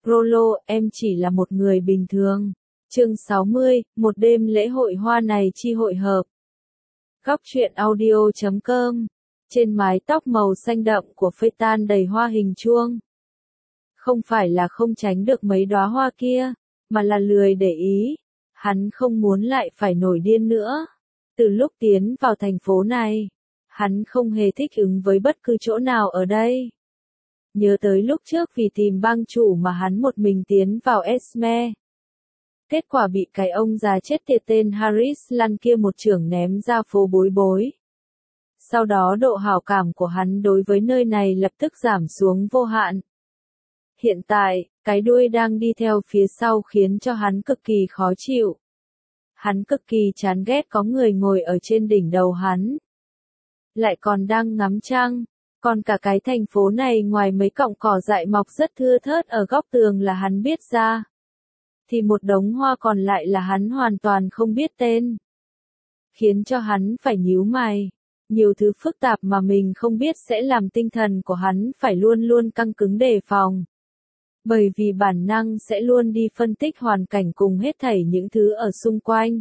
Rolo, em chỉ là một người bình thường. Chương 60, một đêm lễ hội hoa này chi hội hợp. Góc truyện audio.com. Trên mái tóc màu xanh đậm của Phaeton đầy hoa hình chuông. Không phải là không tránh được mấy đóa hoa kia, mà là lười để ý. Hắn không muốn lại phải nổi điên nữa. Từ lúc tiến vào thành phố này, hắn không hề thích ứng với bất cứ chỗ nào ở đây. Nhớ tới lúc trước vì tìm bang chủ mà hắn một mình tiến vào Esme. Kết quả bị cái ông già chết tiệt tên Harris lăn kia một chưởng ném ra phố bối bối. Sau đó độ hảo cảm của hắn đối với nơi này lập tức giảm xuống vô hạn. Hiện tại, cái đuôi đang đi theo phía sau khiến cho hắn cực kỳ khó chịu. Hắn cực kỳ chán ghét có người ngồi ở trên đỉnh đầu hắn. Lại còn đang ngắm trăng. Còn cả cái thành phố này ngoài mấy cọng cỏ dại mọc rất thưa thớt ở góc tường là hắn biết ra. Thì một đống hoa còn lại là hắn hoàn toàn không biết tên. Khiến cho hắn phải nhíu mày. Nhiều thứ phức tạp mà mình không biết sẽ làm tinh thần của hắn phải luôn luôn căng cứng đề phòng. Bởi vì bản năng sẽ luôn đi phân tích hoàn cảnh cùng hết thảy những thứ ở xung quanh.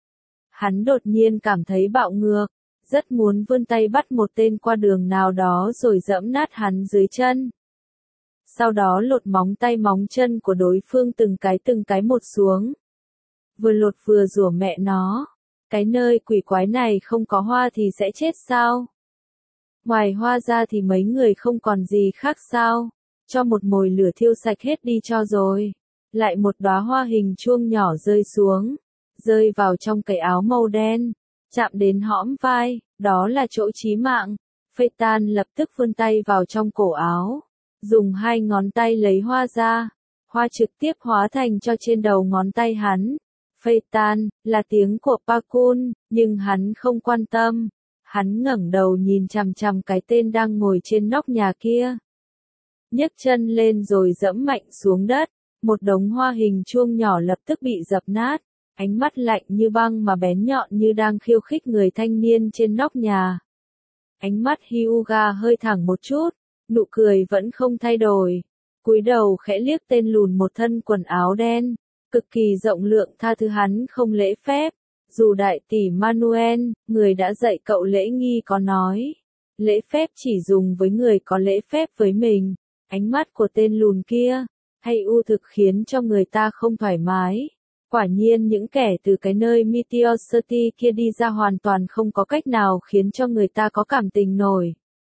Hắn đột nhiên cảm thấy bạo ngược. Rất muốn vươn tay bắt một tên qua đường nào đó rồi giẫm nát hắn dưới chân. Sau đó lột móng tay móng chân của đối phương từng cái một xuống. Vừa lột vừa rủa mẹ nó. Cái nơi quỷ quái này không có hoa thì sẽ chết sao? Ngoài hoa ra thì mấy người không còn gì khác sao? Cho một mồi lửa thiêu sạch hết đi cho rồi. Lại một đóa hoa hình chuông nhỏ rơi xuống. Rơi vào trong cái áo màu đen. Chạm đến hõm vai, đó là chỗ chí mạng. Phaeton lập tức vươn tay vào trong cổ áo. Dùng hai ngón tay lấy hoa ra. Hoa trực tiếp hóa thành cho trên đầu ngón tay hắn. Phaeton, là tiếng của Pakun, nhưng hắn không quan tâm. Hắn ngẩng đầu nhìn chằm chằm cái tên đang ngồi trên nóc nhà kia. Nhấc chân lên rồi giẫm mạnh xuống đất. Một đống hoa hình chuông nhỏ lập tức bị dập nát. Ánh mắt lạnh như băng mà bén nhọn như đang khiêu khích người thanh niên trên nóc nhà. Ánh mắt Hyuga hơi thẳng một chút, nụ cười vẫn không thay đổi. Cúi đầu khẽ liếc tên lùn một thân quần áo đen, cực kỳ rộng lượng tha thứ hắn không lễ phép. Dù đại tỷ Manuel, người đã dạy cậu lễ nghi có nói. Lễ phép chỉ dùng với người có lễ phép với mình. Ánh mắt của tên lùn kia, hay u thực khiến cho người ta không thoải mái. Quả nhiên những kẻ từ cái nơi Meteor City kia đi ra hoàn toàn không có cách nào khiến cho người ta có cảm tình nổi.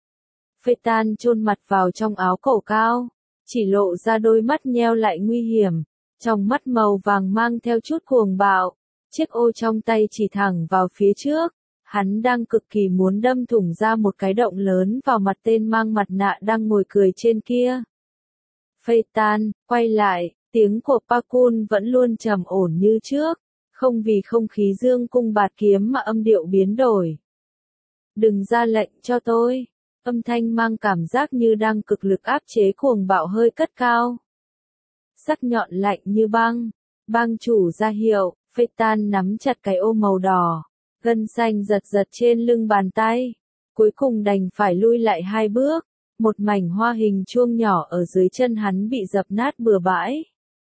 Phaeton chôn mặt vào trong áo cổ cao, chỉ lộ ra đôi mắt nheo lại nguy hiểm, trong mắt màu vàng mang theo chút cuồng bạo, chiếc ô trong tay chỉ thẳng vào phía trước, hắn đang cực kỳ muốn đâm thủng ra một cái động lớn vào mặt tên mang mặt nạ đang ngồi cười trên kia. Phaeton, quay lại. Tiếng của Pakun vẫn luôn trầm ổn như trước, không vì không khí dương cung bạt kiếm mà âm điệu biến đổi. Đừng ra lệnh cho tôi, âm thanh mang cảm giác như đang cực lực áp chế cuồng bạo hơi cất cao. Sắc nhọn lạnh như băng, bang chủ ra hiệu, Phaeton nắm chặt cái ô màu đỏ, gân xanh giật giật trên lưng bàn tay, cuối cùng đành phải lui lại 2 bước, một mảnh hoa hình chuông nhỏ ở dưới chân hắn bị dập nát bừa bãi.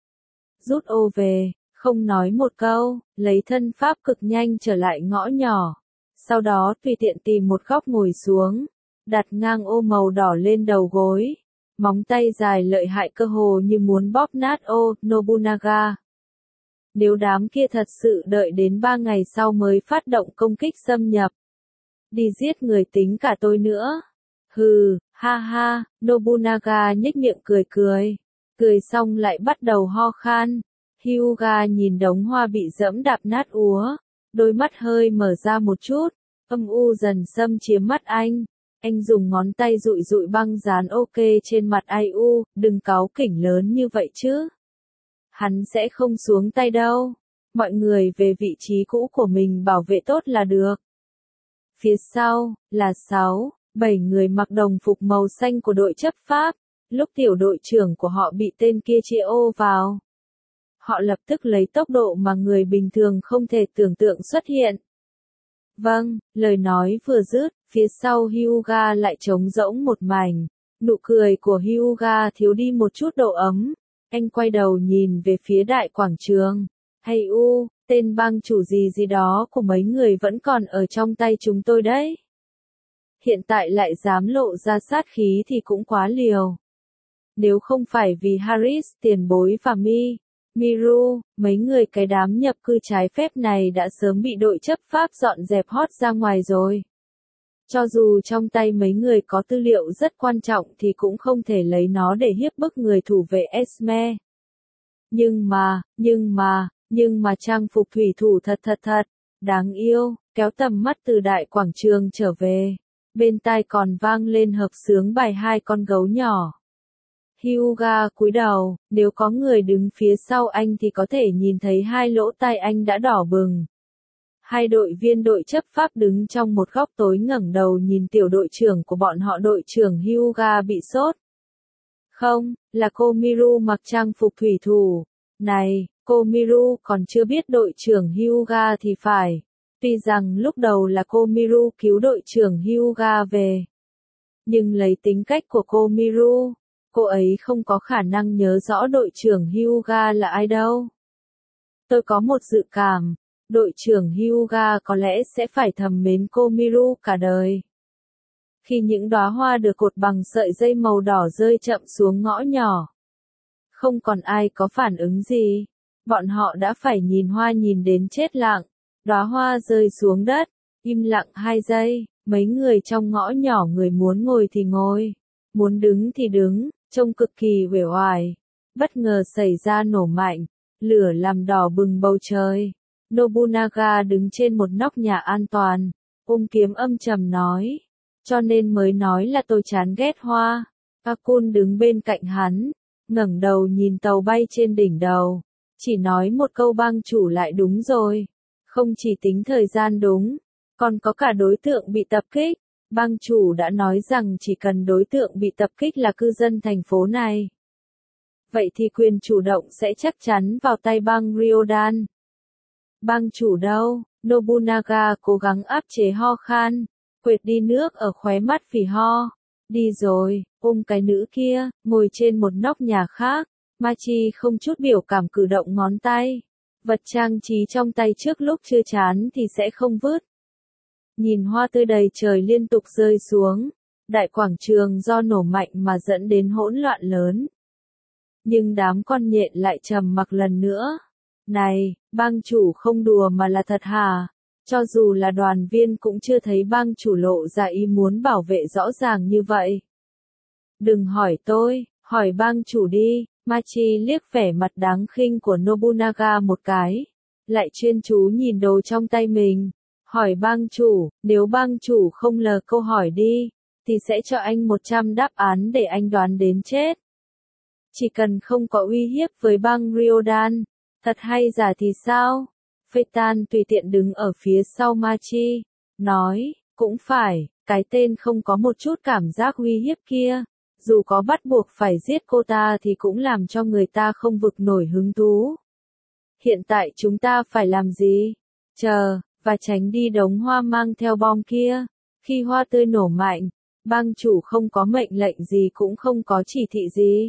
Rút ô về, không nói một câu, lấy thân pháp cực nhanh trở lại ngõ nhỏ. Sau đó tùy tiện tìm một góc ngồi xuống, đặt ngang ô màu đỏ lên đầu gối. Móng tay dài lợi hại cơ hồ như muốn bóp nát ô Nobunaga. Nếu đám kia thật sự đợi đến 3 ngày sau mới phát động công kích xâm nhập. Đi giết người tính cả tôi nữa. Hừ, ha ha, Nobunaga nhếch miệng cười cười. Cười xong lại bắt đầu ho khan. Hyuga nhìn đống hoa bị dẫm đạp nát úa. Đôi mắt hơi mở ra một chút. Âm u dần xâm chiếm mắt anh. Anh dùng ngón tay dụi dụi băng dán ok trên mặt ai u. Đừng cáu kỉnh lớn như vậy chứ. Hắn sẽ không xuống tay đâu. Mọi người về vị trí cũ của mình bảo vệ tốt là được. Phía sau, là 6, 7 người mặc đồng phục màu xanh của đội chấp pháp. Lúc tiểu đội trưởng của họ bị tên kia chia ô vào. Họ lập tức lấy tốc độ mà người bình thường không thể tưởng tượng xuất hiện. Vâng, lời nói vừa dứt, phía sau Hyuga lại trống rỗng một mảnh. Nụ cười của Hyuga thiếu đi một chút độ ấm. Anh quay đầu nhìn về phía đại quảng trường. Hay tên bang chủ gì gì đó của mấy người vẫn còn ở trong tay chúng tôi đấy. Hiện tại lại dám lộ ra sát khí thì cũng quá liều. Nếu không phải vì Harris tiền bối và Miru, mấy người cái đám nhập cư trái phép này đã sớm bị đội chấp pháp dọn dẹp hót ra ngoài rồi. Cho dù trong tay mấy người có tư liệu rất quan trọng thì cũng không thể lấy nó để hiếp bức người thủ vệ Esme. Nhưng mà trang phục thủy thủ thật đáng yêu, kéo tầm mắt từ đại quảng trường trở về. Bên tai còn vang lên hợp xướng bài hai con gấu nhỏ. Hyuga cúi đầu, nếu có người đứng phía sau anh thì có thể nhìn thấy hai lỗ tai anh đã đỏ bừng. Hai đội viên đội chấp pháp đứng trong một góc tối ngẩng đầu nhìn tiểu đội trưởng của bọn họ. Đội trưởng Hyuga bị sốt. Không, là cô Miru mặc trang phục thủy thủ. Này, cô Miru còn chưa biết đội trưởng Hyuga thì phải. Tuy rằng lúc đầu là cô Miru cứu đội trưởng Hyuga về. Nhưng lấy tính cách của cô Miru, cô ấy không có khả năng nhớ rõ đội trưởng Hyuga là ai đâu. Tôi có một dự cảm, đội trưởng Hyuga có lẽ sẽ phải thầm mến cô Miru cả đời. Khi những đóa hoa được cột bằng sợi dây màu đỏ rơi chậm xuống ngõ nhỏ, không còn ai có phản ứng gì. Bọn họ đã phải nhìn hoa nhìn đến chết lặng. Đóa hoa rơi xuống đất, im lặng 2 giây, mấy người trong ngõ nhỏ người muốn ngồi thì ngồi, muốn đứng thì đứng, trông cực kỳ uể oải. Bất ngờ xảy ra nổ mạnh, lửa làm đỏ bừng bầu trời. Nobunaga đứng trên một nóc nhà an toàn, ôm kiếm âm trầm nói, cho nên mới nói là tôi chán ghét hoa. Akun đứng bên cạnh hắn, ngẩng đầu nhìn tàu bay trên đỉnh đầu, chỉ nói một câu bang chủ lại đúng rồi. Không chỉ tính thời gian đúng, còn có cả đối tượng bị tập kích. Bang chủ đã nói rằng chỉ cần đối tượng bị tập kích là cư dân thành phố này. Vậy thì quyền chủ động sẽ chắc chắn vào tay bang Ryodan. Bang chủ đâu? Nobunaga cố gắng áp chế ho khan, quệt đi nước ở khóe mắt vì ho. Đi rồi, ôm cái nữ kia, ngồi trên một nóc nhà khác. Machi không chút biểu cảm cử động ngón tay. Vật trang trí trong tay trước lúc chưa chán thì sẽ không vứt. Nhìn hoa tươi đầy trời liên tục rơi xuống, đại quảng trường do nổ mạnh mà dẫn đến hỗn loạn lớn. Nhưng đám con nhện lại trầm mặc lần nữa. Này, bang chủ không đùa mà là thật hả? Cho dù là đoàn viên cũng chưa thấy bang chủ lộ ra ý muốn bảo vệ rõ ràng như vậy. Đừng hỏi tôi, hỏi bang chủ đi. Machi liếc vẻ mặt đáng khinh của Nobunaga một cái, lại chuyên chú nhìn đồ trong tay mình, hỏi bang chủ, nếu bang chủ không lờ câu hỏi đi, thì sẽ cho anh 100 đáp án để anh đoán đến chết. Chỉ cần không có uy hiếp với bang Ryodan, thật hay giả thì sao? Phaeton tùy tiện đứng ở phía sau Machi, nói, cũng phải, cái tên không có một chút cảm giác uy hiếp kia. Dù có bắt buộc phải giết cô ta thì cũng làm cho người ta không vực nổi hứng thú. Hiện tại chúng ta phải làm gì? Chờ, và tránh đi đống hoa mang theo bom kia. Khi hoa tươi nổ mạnh, bang chủ không có mệnh lệnh gì cũng không có chỉ thị gì.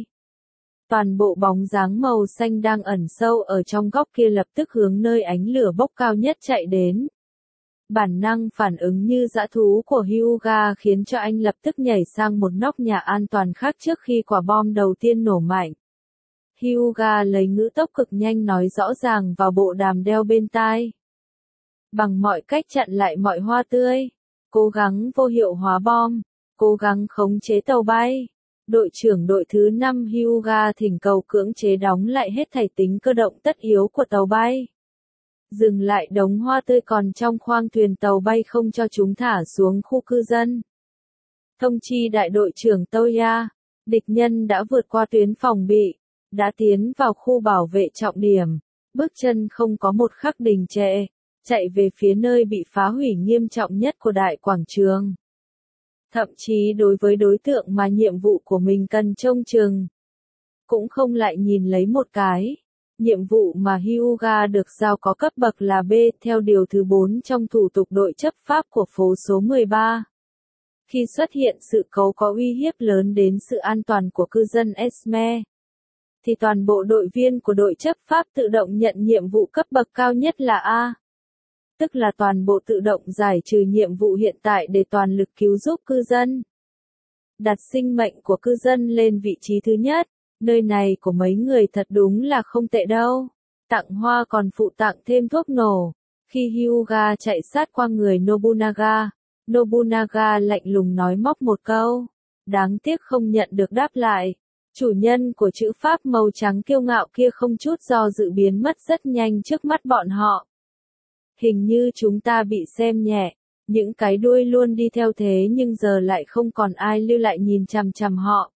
Toàn bộ bóng dáng màu xanh đang ẩn sâu ở trong góc kia lập tức hướng nơi ánh lửa bốc cao nhất chạy đến. Bản năng phản ứng như dã thú của Hyuga khiến cho anh lập tức nhảy sang một nóc nhà an toàn khác trước khi quả bom đầu tiên nổ mạnh. Hyuga lấy ngữ tốc cực nhanh nói rõ ràng vào bộ đàm đeo bên tai. Bằng mọi cách chặn lại mọi hoa tươi, cố gắng vô hiệu hóa bom, cố gắng khống chế tàu bay. Đội trưởng đội thứ 5 Hyuga thỉnh cầu cưỡng chế đóng lại hết thảy tính cơ động tất yếu của tàu bay. Dừng lại đống hoa tươi còn trong khoang thuyền tàu bay không cho chúng thả xuống khu cư dân. Thông chi đại đội trưởng Toya, địch nhân đã vượt qua tuyến phòng bị, đã tiến vào khu bảo vệ trọng điểm, bước chân không có một khắc đình trệ, chạy về phía nơi bị phá hủy nghiêm trọng nhất của đại quảng trường. Thậm chí đối với đối tượng mà nhiệm vụ của mình cần trông chừng, cũng không lại nhìn lấy một cái. Nhiệm vụ mà Hyuga được giao có cấp bậc là B theo điều thứ 4 trong thủ tục đội chấp pháp của phố số 13. Khi xuất hiện sự cố có uy hiếp lớn đến sự an toàn của cư dân Esme, thì toàn bộ đội viên của đội chấp pháp tự động nhận nhiệm vụ cấp bậc cao nhất là A. Tức là toàn bộ tự động giải trừ nhiệm vụ hiện tại để toàn lực cứu giúp cư dân. Đặt sinh mệnh của cư dân lên vị trí thứ nhất, nơi này của mấy người thật đúng là không tệ đâu. Tặng hoa còn phụ tặng thêm thuốc nổ. Khi Hyuga chạy sát qua người Nobunaga, Nobunaga lạnh lùng nói móc một câu. Đáng tiếc không nhận được đáp lại. Chủ nhân của chữ pháp màu trắng kiêu ngạo kia không chút do dự biến mất rất nhanh trước mắt bọn họ. Hình như chúng ta bị xem nhẹ, những cái đuôi luôn đi theo thế nhưng giờ lại không còn ai lưu lại nhìn chằm chằm họ.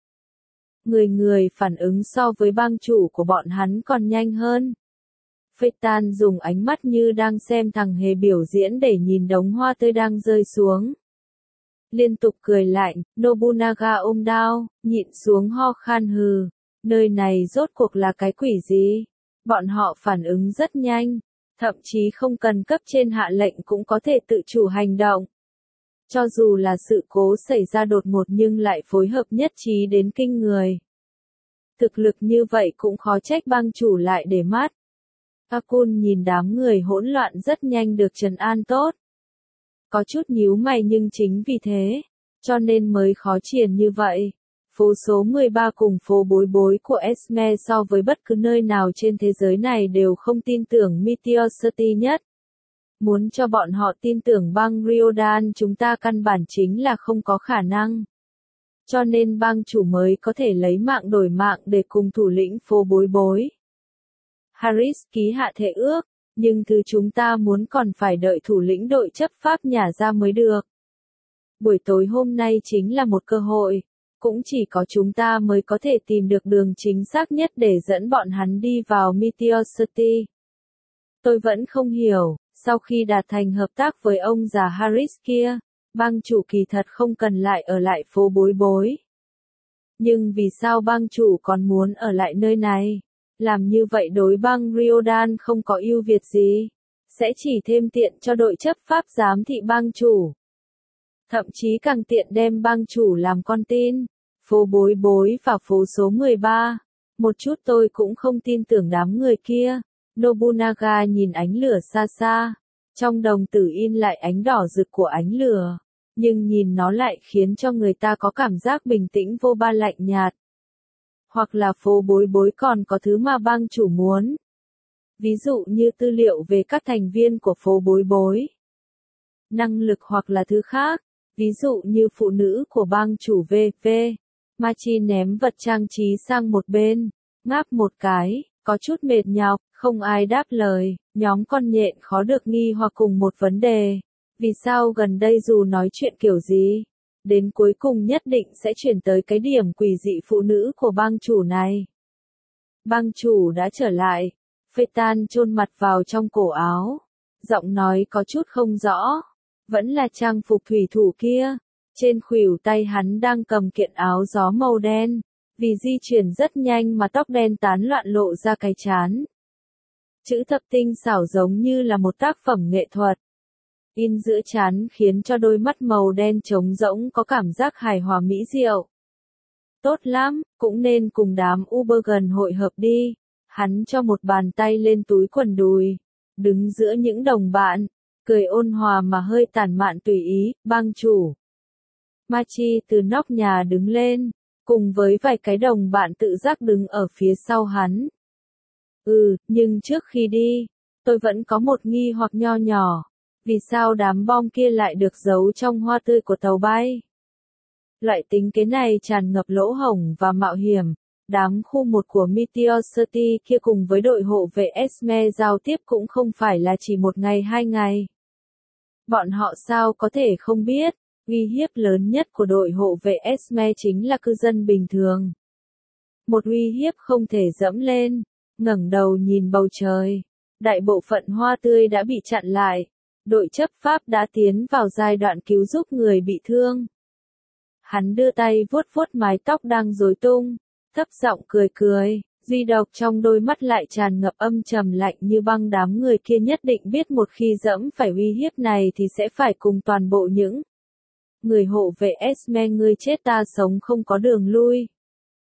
Người phản ứng so với bang chủ của bọn hắn còn nhanh hơn. Phaeton dùng ánh mắt như đang xem thằng hề biểu diễn để nhìn đống hoa tươi đang rơi xuống. Liên tục cười lạnh, Nobunaga ôm đao, nhịn xuống ho khan hừ. Nơi này rốt cuộc là cái quỷ gì? Bọn họ phản ứng rất nhanh, thậm chí không cần cấp trên hạ lệnh cũng có thể tự chủ hành động. Cho dù là sự cố xảy ra đột ngột nhưng lại phối hợp nhất trí đến kinh người. Thực lực như vậy cũng khó trách bang chủ lại để mắt. Akun nhìn đám người hỗn loạn rất nhanh được trấn an tốt. Có chút nhíu mày nhưng chính vì thế, cho nên mới khó triển như vậy. Phố số 13 cùng phố bối bối của Esme so với bất cứ nơi nào trên thế giới này đều không tin tưởng Meteor City nhất. Muốn cho bọn họ tin tưởng bang Ryodan chúng ta căn bản chính là không có khả năng. Cho nên bang chủ mới có thể lấy mạng đổi mạng để cùng thủ lĩnh phố bối bối. Harris ký hạ thệ ước, nhưng thứ chúng ta muốn còn phải đợi thủ lĩnh đội chấp pháp nhả ra mới được. Buổi tối hôm nay chính là một cơ hội, cũng chỉ có chúng ta mới có thể tìm được đường chính xác nhất để dẫn bọn hắn đi vào Meteor City. Tôi vẫn không hiểu, sau khi đạt thành hợp tác với ông già Harris kia, bang chủ kỳ thật không cần lại ở lại phố bối bối. Nhưng vì sao bang chủ còn muốn ở lại nơi này? Làm như vậy đối bang Ryodan không có ưu việt gì, sẽ chỉ thêm tiện cho đội chấp pháp giám thị bang chủ. Thậm chí càng tiện đem bang chủ làm con tin. Phố bối bối và phố số 13. Một chút tôi cũng không tin tưởng đám người kia. Nobunaga nhìn ánh lửa xa xa. Trong đồng tử in lại ánh đỏ rực của ánh lửa. Nhưng nhìn nó lại khiến cho người ta có cảm giác bình tĩnh vô ba lạnh nhạt. Hoặc là phố bối bối còn có thứ mà bang chủ muốn. Ví dụ như tư liệu về các thành viên của phố bối bối. Năng lực hoặc là thứ khác. Ví dụ như phụ nữ của bang chủ VV. Machi ném vật trang trí sang một bên. Ngáp một cái, có chút mệt nhọc, không ai đáp lời. Nhóm con nhện khó được nghi hoặc cùng một vấn đề. Vì sao gần đây dù nói chuyện kiểu gì? Đến cuối cùng nhất định sẽ chuyển tới cái điểm quỷ dị phụ nữ của bang chủ này. Bang chủ đã trở lại. Phaeton chôn mặt vào trong cổ áo. Giọng nói có chút không rõ. Vẫn là trang phục thủy thủ kia. Trên khuỷu tay hắn đang cầm kiện áo gió màu đen. Vì di chuyển rất nhanh mà tóc đen tán loạn lộ ra cái trán. Chữ thập tinh xảo giống như là một tác phẩm nghệ thuật. In giữa trán khiến cho đôi mắt màu đen trống rỗng có cảm giác hài hòa mỹ diệu. Tốt lắm, cũng nên cùng đám Ubergen hội hợp đi. Hắn cho một bàn tay lên túi quần đùi. Đứng giữa những đồng bạn. Cười ôn hòa mà hơi tản mạn tùy ý, bang chủ. Machi từ nóc nhà đứng lên, cùng với vài cái đồng bạn tự giác đứng ở phía sau hắn. Nhưng trước khi đi, tôi vẫn có một nghi hoặc nho nhỏ. Vì sao đám bom kia lại được giấu trong hoa tươi của tàu bay? Loại tính kế này tràn ngập lỗ hổng và mạo hiểm. Đám khu 1 của Meteor City kia cùng với đội hộ vệ Esme giao tiếp cũng không phải là chỉ một ngày 2 ngày. Bọn họ sao có thể không biết, uy hiếp lớn nhất của đội hộ vệ Esme chính là cư dân bình thường. Một uy hiếp không thể dẫm lên, ngẩng đầu nhìn bầu trời. Đại bộ phận hoa tươi đã bị chặn lại. Đội chấp pháp đã tiến vào giai đoạn cứu giúp người bị thương. Hắn đưa tay vuốt vuốt mái tóc đang rối tung, thấp giọng cười cười, duy độc trong đôi mắt lại tràn ngập âm trầm lạnh như băng. Đám người kia nhất định biết một khi dẫm phải uy hiếp này thì sẽ phải cùng toàn bộ những người hộ vệ Esme ngươi chết ta sống không có đường lui.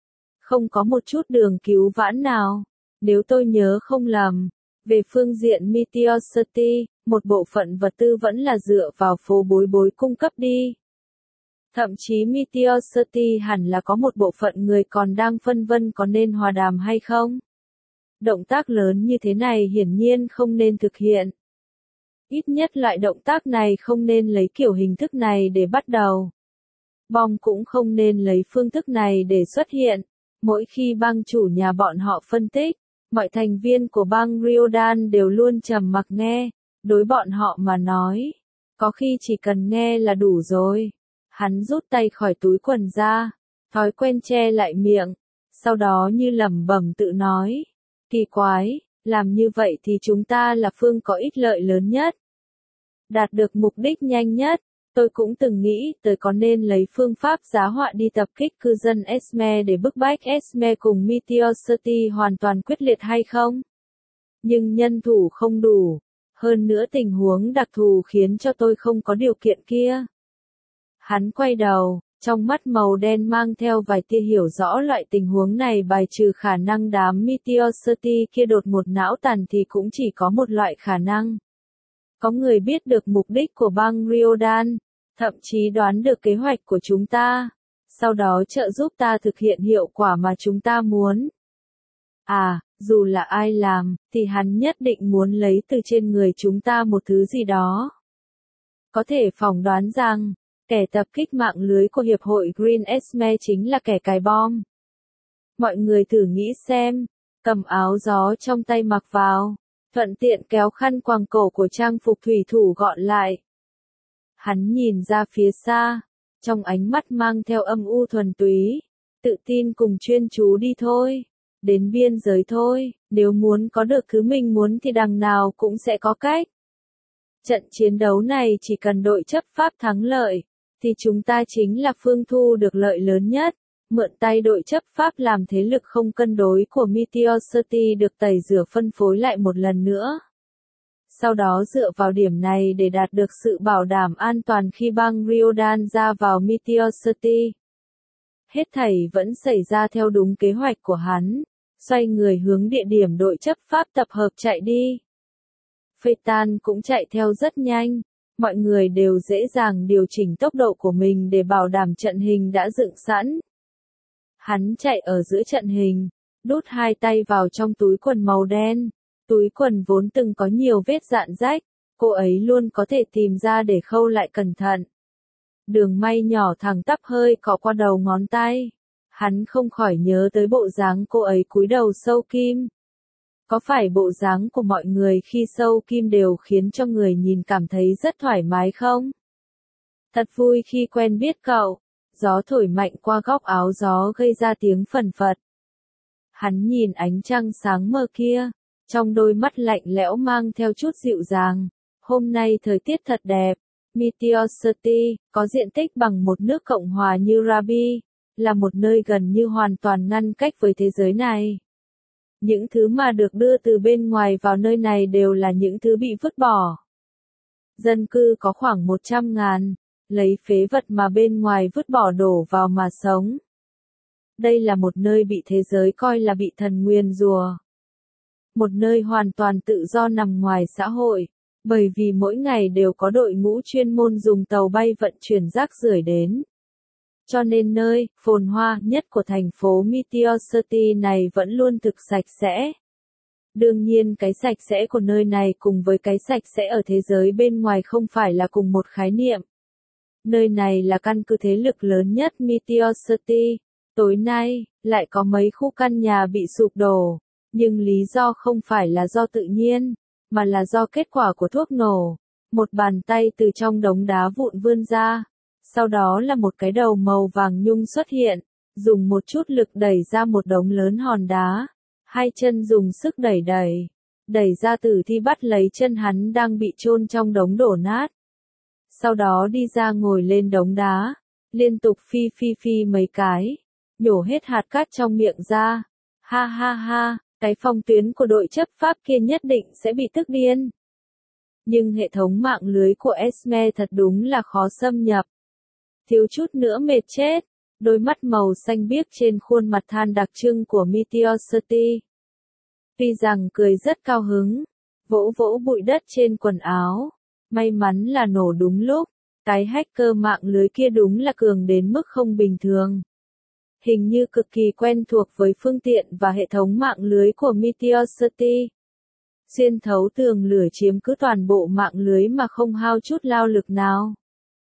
Không có một chút đường cứu vãn nào. Nếu tôi nhớ không lầm, về phương diện Meteor City, một bộ phận vật tư vẫn là dựa vào phố bối bối cung cấp đi. Thậm chí Meteor City hẳn là có một bộ phận người còn đang phân vân có nên hòa đàm hay không. Động tác lớn như thế này hiển nhiên không nên thực hiện. Ít nhất loại động tác này không nên lấy kiểu hình thức này để bắt đầu. Bom cũng không nên lấy phương thức này để xuất hiện. Mỗi khi bang chủ nhà bọn họ phân tích, mọi thành viên của bang Riodan đều luôn trầm mặc nghe. Đối bọn họ mà nói, có khi chỉ cần nghe là đủ rồi. Hắn rút tay khỏi túi quần ra, thói quen che lại miệng, sau đó như lẩm bẩm tự nói. Kỳ quái, làm như vậy thì chúng ta là phương có ích lợi lớn nhất. Đạt được mục đích nhanh nhất. Tôi cũng từng nghĩ tới có nên lấy phương pháp giá họa đi tập kích cư dân Esme để bức bách Esme cùng Meteor City hoàn toàn quyết liệt hay không? Nhưng nhân thủ không đủ. Hơn nữa tình huống đặc thù khiến cho tôi không có điều kiện kia. Hắn quay đầu, trong mắt màu đen mang theo vài tia hiểu rõ loại tình huống này, bài trừ khả năng đám Meteor City kia đột một não tàn thì cũng chỉ có một loại khả năng. Có người biết được mục đích của bang Riodan, thậm chí đoán được kế hoạch của chúng ta, sau đó trợ giúp ta thực hiện hiệu quả mà chúng ta muốn. Dù là ai làm, thì hắn nhất định muốn lấy từ trên người chúng ta một thứ gì đó. Có thể phỏng đoán rằng, kẻ tập kích mạng lưới của Hiệp hội Green Esme chính là kẻ cài bom. Mọi người thử nghĩ xem, cầm áo gió trong tay mặc vào, thuận tiện kéo khăn quàng cổ của trang phục thủy thủ gọn lại. Hắn nhìn ra phía xa, trong ánh mắt mang theo âm u thuần túy, tự tin cùng chuyên chú đi thôi, đến biên giới thôi, nếu muốn có được thứ mình muốn thì đằng nào cũng sẽ có cách. Trận chiến đấu này chỉ cần đội chấp pháp thắng lợi, thì chúng ta chính là phương thu được lợi lớn nhất, mượn tay đội chấp pháp làm thế lực không cân đối của Meteor City được tẩy rửa phân phối lại một lần nữa. Sau đó dựa vào điểm này để đạt được sự bảo đảm an toàn khi bang Riodan ra vào Meteor City. Hết thảy vẫn xảy ra theo đúng kế hoạch của hắn, xoay người hướng địa điểm đội chấp pháp tập hợp chạy đi. Phaeton cũng chạy theo rất nhanh, mọi người đều dễ dàng điều chỉnh tốc độ của mình để bảo đảm trận hình đã dựng sẵn. Hắn chạy ở giữa trận hình, đút hai tay vào trong túi quần màu đen. Túi quần vốn từng có nhiều vết rạn rách, cô ấy luôn có thể tìm ra để khâu lại cẩn thận. Đường may nhỏ thẳng tắp hơi cọ qua đầu ngón tay. Hắn không khỏi nhớ tới bộ dáng cô ấy cúi đầu sâu kim. Có phải bộ dáng của mọi người khi sâu kim đều khiến cho người nhìn cảm thấy rất thoải mái không? Thật vui khi quen biết cậu. Gió thổi mạnh qua góc áo gió gây ra tiếng phần phật. Hắn nhìn ánh trăng sáng mờ kia, trong đôi mắt lạnh lẽo mang theo chút dịu dàng. Hôm nay thời tiết thật đẹp. Meteor City, có diện tích bằng một nước Cộng hòa như Rabi, là một nơi gần như hoàn toàn ngăn cách với thế giới này. Những thứ mà được đưa từ bên ngoài vào nơi này đều là những thứ bị vứt bỏ. Dân cư có khoảng 100.000, lấy phế vật mà bên ngoài vứt bỏ đổ vào mà sống. Đây là một nơi bị thế giới coi là bị thần nguyền rủa. Một nơi hoàn toàn tự do nằm ngoài xã hội, bởi vì mỗi ngày đều có đội ngũ chuyên môn dùng tàu bay vận chuyển rác rưởi đến. Cho nên nơi phồn hoa nhất của thành phố Meteor City này vẫn luôn thực sạch sẽ. Đương nhiên cái sạch sẽ của nơi này cùng với cái sạch sẽ ở thế giới bên ngoài không phải là cùng một khái niệm. Nơi này là căn cứ thế lực lớn nhất Meteor City. Tối nay, lại có mấy khu căn nhà bị sụp đổ, nhưng lý do không phải là do tự nhiên, mà là do kết quả của thuốc nổ. Một bàn tay từ trong đống đá vụn vươn ra, sau đó là một cái đầu màu vàng nhung xuất hiện, dùng một chút lực đẩy ra một đống lớn hòn đá, hai chân dùng sức đẩy ra tử thi bắt lấy chân hắn đang bị chôn trong đống đổ nát. Sau đó đi ra ngồi lên đống đá, liên tục phi mấy cái, nhổ hết hạt cát trong miệng ra. Ha ha ha, cái phòng tuyến của đội chấp pháp kia nhất định sẽ bị tức điên. Nhưng hệ thống mạng lưới của Esme thật đúng là khó xâm nhập. Thiếu chút nữa mệt chết. đôi mắt màu xanh biếc trên khuôn mặt than đặc trưng của Meteor City. Tuy rằng cười rất cao hứng, vỗ vỗ bụi đất trên quần áo. May mắn là nổ đúng lúc, cái hacker mạng lưới kia đúng là cường đến mức không bình thường. Hình như cực kỳ quen thuộc với phương tiện và hệ thống mạng lưới của Meteor City. Xuyên thấu tường lửa chiếm cứ toàn bộ mạng lưới mà không hao chút lao lực nào.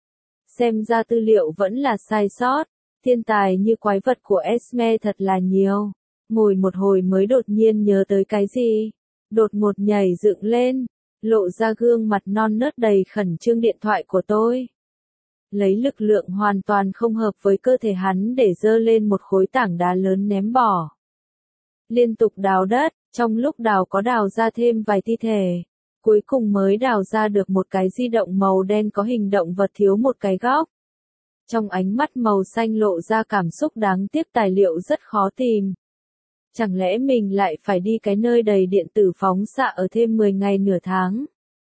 Xem ra tư liệu vẫn là sai sót, thiên tài như quái vật của Esme thật là nhiều. Ngồi một hồi mới đột nhiên nhớ tới cái gì. Đột ngột nhảy dựng lên, lộ ra gương mặt non nớt đầy khẩn trương điện thoại của tôi. Lấy lực lượng hoàn toàn không hợp với cơ thể hắn để dơ lên một khối tảng đá lớn ném bỏ. Liên tục đào đất, trong lúc đào có đào ra thêm vài thi thể. Cuối cùng mới đào ra được một cái di động màu đen có hình động vật thiếu một cái góc. Trong ánh mắt màu xanh lộ ra cảm xúc đáng tiếc, tài liệu rất khó tìm. Chẳng lẽ mình lại phải đi cái nơi đầy điện tử phóng xạ ở thêm 10 ngày nửa tháng?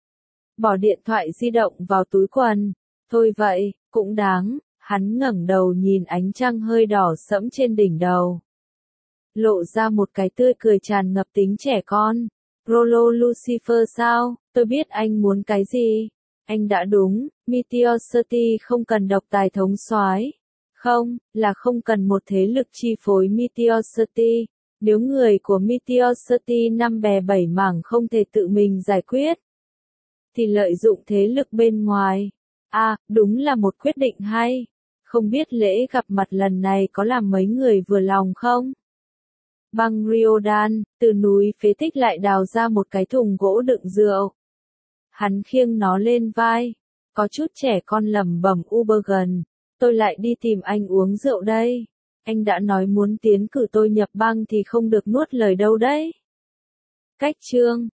Bỏ điện thoại di động vào túi quần. Thôi vậy, cũng đáng. Hắn ngẩng đầu nhìn ánh trăng hơi đỏ sẫm trên đỉnh đầu. Lộ ra một cái tươi cười tràn ngập tính trẻ con. Rolo Lucifer sao? Tôi biết anh muốn cái gì. Anh đã đúng, Meteor City không cần độc tài thống soái. Không, là không cần một thế lực chi phối Meteor City. Nếu người của Meteor City năm bè bảy mảng không thể tự mình giải quyết, thì lợi dụng thế lực bên ngoài. Đúng là một quyết định hay. Không biết lễ gặp mặt lần này có làm mấy người vừa lòng không? Băng Riodan, từ núi phế tích lại đào ra một cái thùng gỗ đựng rượu. Hắn khiêng nó lên vai. Có chút trẻ con lẩm bẩm Ubergen. Tôi lại đi tìm anh uống rượu đây. Anh đã nói muốn tiến cử tôi nhập băng thì không được nuốt lời đâu đấy. Cách chương